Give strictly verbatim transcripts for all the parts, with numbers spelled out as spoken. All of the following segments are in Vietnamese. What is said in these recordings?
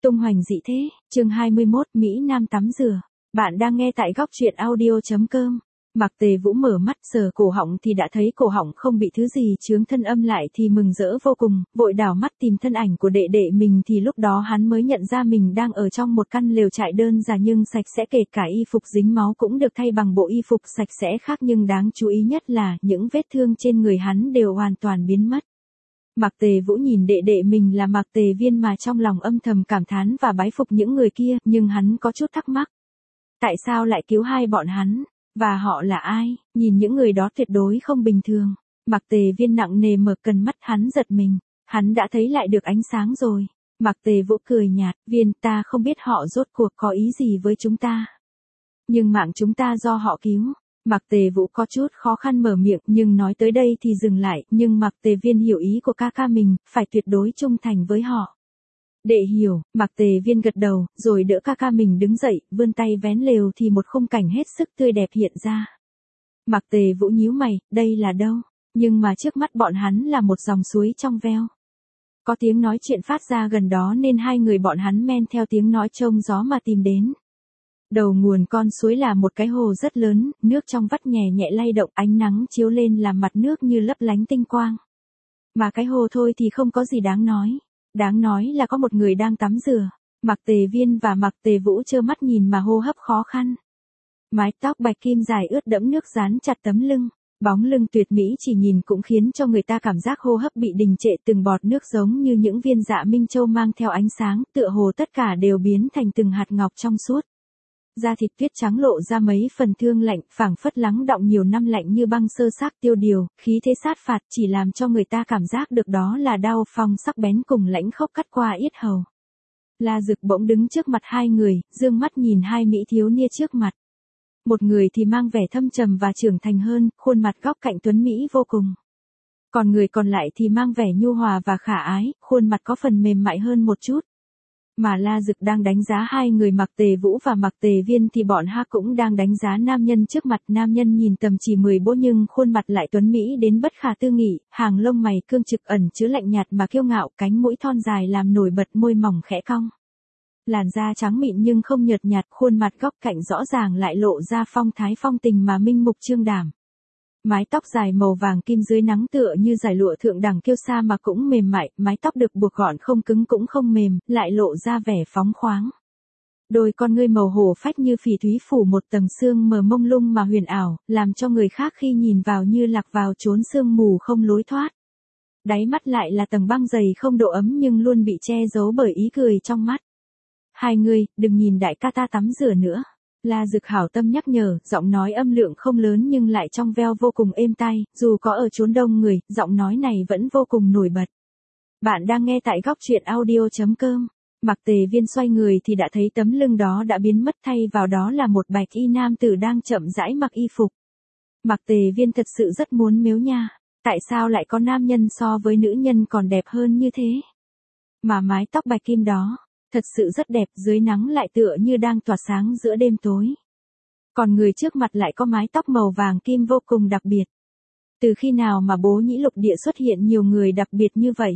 Tung hoành dị thế, chương hai mươi mốt, Mỹ Nam tắm rửa. Bạn đang nghe tại góc truyện audio chấm com. Mạc Tề Vũ mở mắt sờ cổ họng thì đã thấy cổ họng không bị thứ gì chướng, thân âm lại thì mừng rỡ vô cùng, vội đảo mắt tìm thân ảnh của đệ đệ mình thì lúc đó hắn mới nhận ra mình đang ở trong một căn lều trại đơn giản nhưng sạch sẽ, kể cả y phục dính máu cũng được thay bằng bộ y phục sạch sẽ khác, nhưng đáng chú ý nhất là những vết thương trên người hắn đều hoàn toàn biến mất. Mạc Tề Vũ nhìn đệ đệ mình là Mạc Tề Viên mà trong lòng âm thầm cảm thán và bái phục những người kia, nhưng hắn có chút thắc mắc. Tại sao lại cứu hai bọn hắn? Và họ là ai? Nhìn những người đó tuyệt đối không bình thường. Mạc Tề Viên nặng nề mở cần mắt, hắn giật mình. Hắn đã thấy lại được ánh sáng rồi. Mạc Tề Vũ cười nhạt, Viên, ta không biết họ rốt cuộc có ý gì với chúng ta. Nhưng mạng chúng ta do họ cứu. Mạc Tề Vũ có chút khó khăn mở miệng, nhưng nói tới đây thì dừng lại, nhưng Mạc Tề Viên hiểu ý của ca ca mình, phải tuyệt đối trung thành với họ. Đệ hiểu, Mạc Tề Viên gật đầu, rồi đỡ ca ca mình đứng dậy, vươn tay vén lều thì một khung cảnh hết sức tươi đẹp hiện ra. Mạc Tề Vũ nhíu mày, đây là đâu? Nhưng mà trước mắt bọn hắn là một dòng suối trong veo. Có tiếng nói chuyện phát ra gần đó nên hai người bọn hắn men theo tiếng nói trông gió mà tìm đến. Đầu nguồn con suối là một cái hồ rất lớn, nước trong vắt nhẹ nhẹ lay động, ánh nắng chiếu lên làm mặt nước như lấp lánh tinh quang. Mà cái hồ thôi thì không có gì đáng nói. Đáng nói là có một người đang tắm rửa. Mạc Tề Viên và Mạc Tề Vũ trơ mắt nhìn mà hô hấp khó khăn. Mái tóc bạch kim dài ướt đẫm nước dán chặt tấm lưng. Bóng lưng tuyệt mỹ chỉ nhìn cũng khiến cho người ta cảm giác hô hấp bị đình trệ, từng bọt nước giống như những viên dạ minh châu mang theo ánh sáng, tựa hồ tất cả đều biến thành từng hạt ngọc trong suốt. Da thịt tuyết trắng lộ ra mấy phần thương lạnh, phảng phất lắng đọng nhiều năm lạnh như băng sơ xác tiêu điều, khí thế sát phạt chỉ làm cho người ta cảm giác được đó là đao phong sắc bén cùng lãnh khốc cắt qua yết hầu. La Dực bỗng đứng trước mặt hai người, dương mắt nhìn hai mỹ thiếu niên trước mặt. Một người thì mang vẻ thâm trầm và trưởng thành hơn, khuôn mặt góc cạnh tuấn mỹ vô cùng. Còn người còn lại thì mang vẻ nhu hòa và khả ái, khuôn mặt có phần mềm mại hơn một chút. Mà La Dực đang đánh giá hai người Mạc Tề Vũ và Mạc Tề Viên thì bọn ha cũng đang đánh giá nam nhân trước mặt. Nam nhân nhìn tầm chỉ mười bố nhưng khuôn mặt lại tuấn mỹ đến bất khả tư nghị, hàng lông mày cương trực ẩn chứa lạnh nhạt mà kiêu ngạo, cánh mũi thon dài làm nổi bật môi mỏng khẽ cong. Làn da trắng mịn nhưng không nhợt nhạt, khuôn mặt góc cạnh rõ ràng lại lộ ra phong thái phong tình mà minh mục trương đảm. Mái tóc dài màu vàng kim dưới nắng tựa như dải lụa thượng đẳng kiêu sa mà cũng mềm mại, mái tóc được buộc gọn không cứng cũng không mềm, lại lộ ra vẻ phóng khoáng. Đôi con ngươi màu hổ phách như phỉ thúy phủ một tầng sương mờ mông lung mà huyền ảo, làm cho người khác khi nhìn vào như lạc vào chốn sương mù không lối thoát. Đáy mắt lại là tầng băng dày không độ ấm nhưng luôn bị che giấu bởi ý cười trong mắt. Hai người, đừng nhìn đại ca ta tắm rửa nữa. La Dực hảo tâm nhắc nhở, giọng nói âm lượng không lớn nhưng lại trong veo vô cùng êm tai, dù có ở chốn đông người, giọng nói này vẫn vô cùng nổi bật. Bạn đang nghe tại góc truyện audio chấm com. Mạc Tề Viên xoay người thì đã thấy tấm lưng đó đã biến mất, thay vào đó là một bạch y nam tử đang chậm rãi mặc y phục. Mạc Tề Viên thật sự rất muốn mếu nha, tại sao lại có nam nhân so với nữ nhân còn đẹp hơn như thế? Mà mái tóc bạch kim đó thật sự rất đẹp, dưới nắng lại tựa như đang tỏa sáng giữa đêm tối. Còn người trước mặt lại có mái tóc màu vàng kim vô cùng đặc biệt. Từ khi nào mà bố nhĩ lục địa xuất hiện nhiều người đặc biệt như vậy?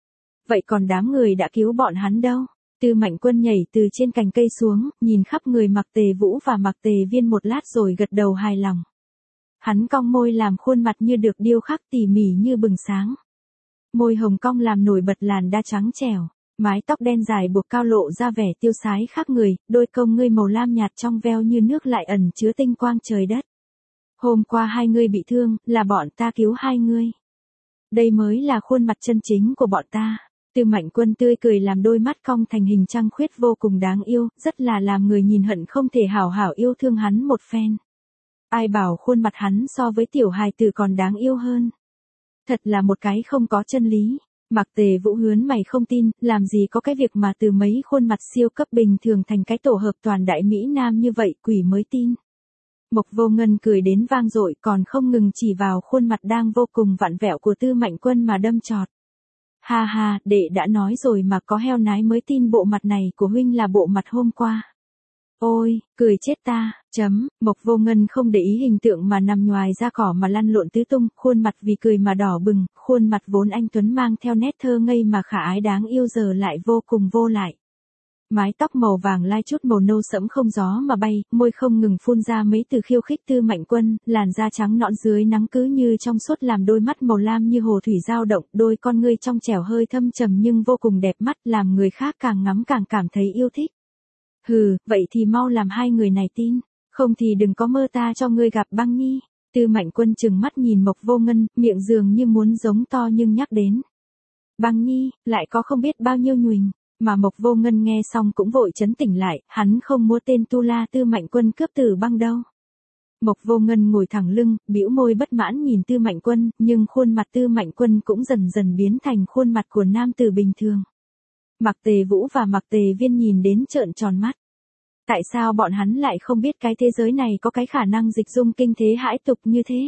Vậy còn đám người đã cứu bọn hắn đâu? Tư Mạnh Quân nhảy từ trên cành cây xuống, nhìn khắp người Mạc Tề Vũ và Mạc Tề Viên một lát rồi gật đầu hài lòng. Hắn cong môi làm khuôn mặt như được điêu khắc tỉ mỉ như bừng sáng. Môi hồng cong làm nổi bật làn da trắng trẻo. Mái tóc đen dài buộc cao lộ ra vẻ tiêu sái khác người, đôi công ngươi màu lam nhạt trong veo như nước lại ẩn chứa tinh quang trời đất. Hôm qua hai ngươi bị thương, là bọn ta cứu hai ngươi. Đây mới là khuôn mặt chân chính của bọn ta. Tư Mạnh Quân tươi cười làm đôi mắt cong thành hình trăng khuyết vô cùng đáng yêu, rất là làm người nhìn hận không thể hảo hảo yêu thương hắn một phen. Ai bảo khuôn mặt hắn so với tiểu hài tử còn đáng yêu hơn. Thật là một cái không có chân lý. Mạc Tề Vũ hướn mày không tin, làm gì có cái việc mà từ mấy khuôn mặt siêu cấp bình thường thành cái tổ hợp toàn đại Mỹ Nam như vậy, quỷ mới tin. Mộc Vô Ngân cười đến vang dội còn không ngừng chỉ vào khuôn mặt đang vô cùng vặn vẹo của Tư Mạnh Quân mà đâm chọt. Ha ha, đệ đã nói rồi mà có heo nái mới tin bộ mặt này của huynh là bộ mặt hôm qua. Ôi, cười chết ta, chấm, Mộc Vô Ngân không để ý hình tượng mà nằm nhoài ra cỏ mà lăn lộn tứ tung, khuôn mặt vì cười mà đỏ bừng, khuôn mặt vốn anh tuấn mang theo nét thơ ngây mà khả ái đáng yêu giờ lại vô cùng vô lại. Mái tóc màu vàng lai chút màu nâu sẫm không gió mà bay, môi không ngừng phun ra mấy từ khiêu khích. Tư Mạnh Quân, làn da trắng nõn dưới nắng cứ như trong suốt, làm đôi mắt màu lam như hồ thủy dao động, đôi con ngươi trong trẻo hơi thâm trầm nhưng vô cùng đẹp mắt, làm người khác càng ngắm càng cảm thấy yêu thích. Hừ, vậy thì mau làm hai người này tin, không thì đừng có mơ ta cho ngươi gặp Băng Nhi. Tư Mạnh Quân trừng mắt nhìn Mộc Vô Ngân, miệng dường như muốn giống to nhưng nhắc đến Băng Nhi, lại có không biết bao nhiêu nhùnh. Mà Mộc Vô Ngân nghe xong cũng vội chấn tỉnh lại, hắn không mua tên tu la Tư Mạnh Quân cướp Tử Băng đâu. Mộc Vô Ngân ngồi thẳng lưng, bĩu môi bất mãn nhìn Tư Mạnh Quân, nhưng khuôn mặt Tư Mạnh Quân cũng dần dần biến thành khuôn mặt của nam tử bình thường. Mạc Tề Vũ và Mạc Tề Viên nhìn đến trợn tròn mắt. Tại sao bọn hắn lại không biết cái thế giới này có cái khả năng dịch dung kinh thế hãi tục như thế?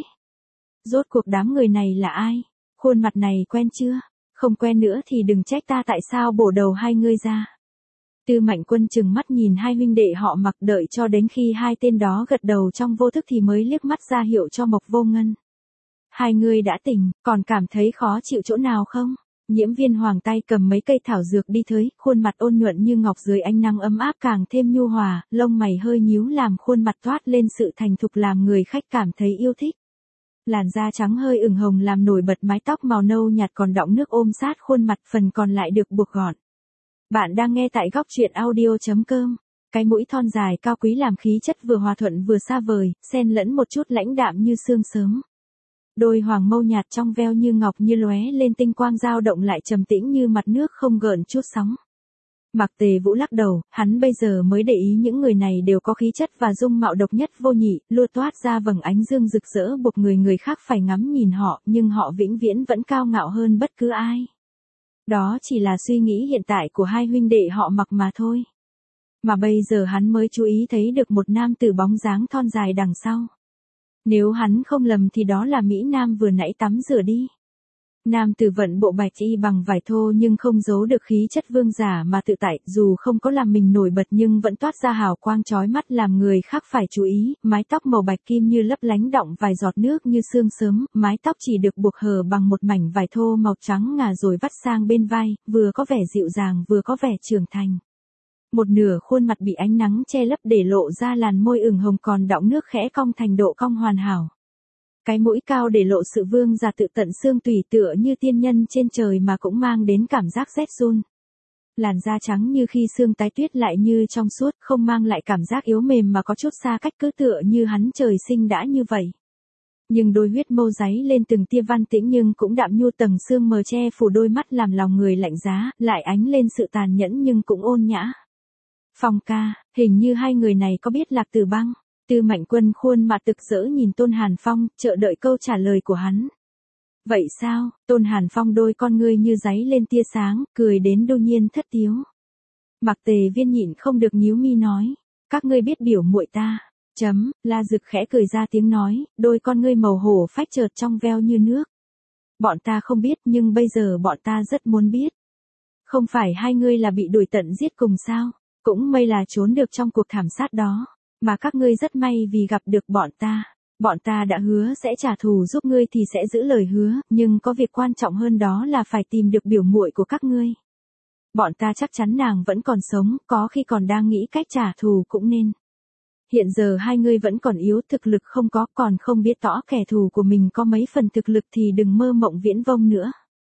Rốt cuộc đám người này là ai? Khuôn mặt này quen chưa? Không quen nữa thì đừng trách ta tại sao bổ đầu hai ngươi ra. Tư Mạnh Quân trừng mắt nhìn hai huynh đệ họ Mặc, đợi cho đến khi hai tên đó gật đầu trong vô thức thì mới liếc mắt ra hiệu cho Mộc Vô Ngân. Hai ngươi đã tỉnh, còn cảm thấy khó chịu chỗ nào không? Nhiễm Viên Hoàng tay cầm mấy cây thảo dược đi tới, khuôn mặt ôn nhuận như ngọc dưới ánh nắng ấm áp càng thêm nhu hòa, lông mày hơi nhíu làm khuôn mặt toát lên sự thành thục làm người khách cảm thấy yêu thích. Làn da trắng hơi ửng hồng làm nổi bật mái tóc màu nâu nhạt còn đọng nước ôm sát khuôn mặt, phần còn lại được buộc gọn. Bạn đang nghe tại góc truyện audio chấm com. Cái mũi thon dài cao quý làm khí chất vừa hòa thuận vừa xa vời, xen lẫn một chút lãnh đạm như sương sớm. Đôi hoàng mâu nhạt trong veo như ngọc như lóe lên tinh quang dao động lại trầm tĩnh như mặt nước không gợn chút sóng. Mạc Tề Vũ lắc đầu, hắn bây giờ mới để ý những người này đều có khí chất và dung mạo độc nhất vô nhị, luôn toát ra vầng ánh dương rực rỡ buộc người người khác phải ngắm nhìn họ, nhưng họ vĩnh viễn vẫn cao ngạo hơn bất cứ ai. Đó chỉ là suy nghĩ hiện tại của hai huynh đệ họ Mặc mà thôi. Mà bây giờ hắn mới chú ý thấy được một nam tử bóng dáng thon dài đằng sau. Nếu hắn không lầm thì đó là Mỹ Nam vừa nãy tắm rửa đi. Nam tử vận bộ bạch y bằng vải thô nhưng không giấu được khí chất vương giả mà tự tại, dù không có làm mình nổi bật nhưng vẫn toát ra hào quang chói mắt làm người khác phải chú ý, mái tóc màu bạch kim như lấp lánh đọng vài giọt nước như sương sớm, mái tóc chỉ được buộc hở bằng một mảnh vải thô màu trắng ngà rồi vắt sang bên vai, vừa có vẻ dịu dàng vừa có vẻ trưởng thành. Một nửa khuôn mặt bị ánh nắng che lấp để lộ ra làn môi ửng hồng còn đọng nước khẽ cong thành độ cong hoàn hảo. Cái mũi cao để lộ sự vương giả tự tận xương tủy tựa như tiên nhân trên trời mà cũng mang đến cảm giác rét run. Làn da trắng như khi sương tái tuyết lại như trong suốt, không mang lại cảm giác yếu mềm mà có chút xa cách, cứ tựa như hắn trời sinh đã như vậy. Nhưng đôi huyết mâu dáy lên từng tia văn tĩnh nhưng cũng đạm nhu, tầng sương mờ che phủ đôi mắt làm lòng người lạnh giá, lại ánh lên sự tàn nhẫn nhưng cũng ôn nhã. Phong ca, hình như hai người này có biết Lạc Tử Băng. Tư Mạnh Quân khuôn mặt rực rỡ nhìn Tôn Hàn Phong, chờ đợi câu trả lời của hắn. Vậy sao? Tôn Hàn Phong đôi con ngươi như giấy lên tia sáng, cười đến đương nhiên thất tiếu. Mạc Tề Viên nhịn không được nhíu mi nói, các ngươi biết biểu muội ta. Chấm, La Dực khẽ cười ra tiếng nói, đôi con ngươi màu hổ phách chợt trong veo như nước. Bọn ta không biết nhưng bây giờ bọn ta rất muốn biết. Không phải hai ngươi là bị đuổi tận giết cùng sao? Cũng may là trốn được trong cuộc thảm sát đó. Mà các ngươi rất may vì gặp được bọn ta. Bọn ta đã hứa sẽ trả thù giúp ngươi thì sẽ giữ lời hứa, nhưng có việc quan trọng hơn đó là phải tìm được biểu muội của các ngươi. Bọn ta chắc chắn nàng vẫn còn sống, có khi còn đang nghĩ cách trả thù cũng nên. Hiện giờ hai ngươi vẫn còn yếu, thực lực không có, còn không biết rõ kẻ thù của mình có mấy phần thực lực thì đừng mơ mộng viễn vông nữa.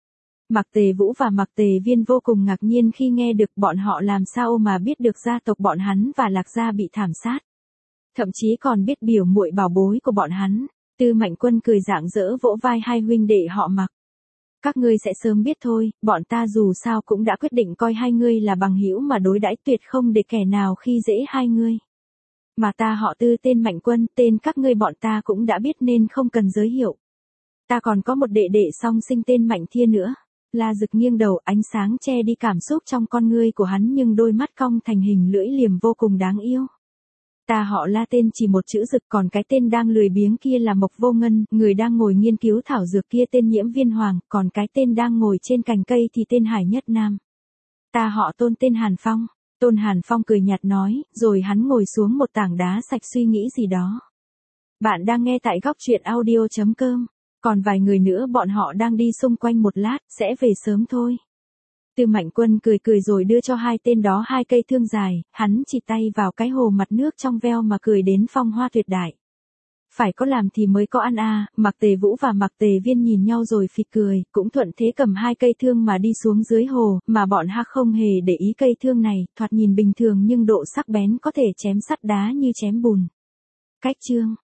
Mạc Tề Vũ và Mạc Tề Viên vô cùng ngạc nhiên khi nghe được bọn họ làm sao mà biết được gia tộc bọn hắn và Lạc gia bị thảm sát. Thậm chí còn biết biểu muội bảo bối của bọn hắn. Tư Mạnh Quân cười rạng rỡ vỗ vai hai huynh đệ họ Mặc. Các ngươi sẽ sớm biết thôi, bọn ta dù sao cũng đã quyết định coi hai ngươi là bằng hữu mà đối đãi, tuyệt không để kẻ nào khi dễ hai ngươi. Mà ta họ Tư tên Mạnh Quân, tên các ngươi bọn ta cũng đã biết nên không cần giới thiệu. Ta còn có một đệ đệ song sinh tên Mạnh Thiên nữa. La Dực nghiêng đầu, ánh sáng che đi cảm xúc trong con ngươi của hắn nhưng đôi mắt cong thành hình lưỡi liềm vô cùng đáng yêu. Ta họ La tên chỉ một chữ Dực, còn cái tên đang lười biếng kia là Mộc Vô Ngân, người đang ngồi nghiên cứu thảo dược kia tên Nhiễm Viên Hoàng, còn cái tên đang ngồi trên cành cây thì tên Hải Nhất Nam. Ta họ Tôn tên Hàn Phong. Tôn Hàn Phong cười nhạt nói, rồi hắn ngồi xuống một tảng đá sạch suy nghĩ gì đó. Bạn đang nghe tại góc truyện audio chấm com. Còn vài người nữa bọn họ đang đi xung quanh một lát, sẽ về sớm thôi. Tư Mạnh Quân cười cười rồi đưa cho hai tên đó hai cây thương dài, hắn chỉ tay vào cái hồ mặt nước trong veo mà cười đến phong hoa tuyệt đại. Phải có làm thì mới có ăn à, Mạc Tề Vũ và Mạc Tề Viên nhìn nhau rồi phì cười, cũng thuận thế cầm hai cây thương mà đi xuống dưới hồ, mà bọn ha không hề để ý cây thương này, thoạt nhìn bình thường nhưng độ sắc bén có thể chém sắt đá như chém bùn. Cách chương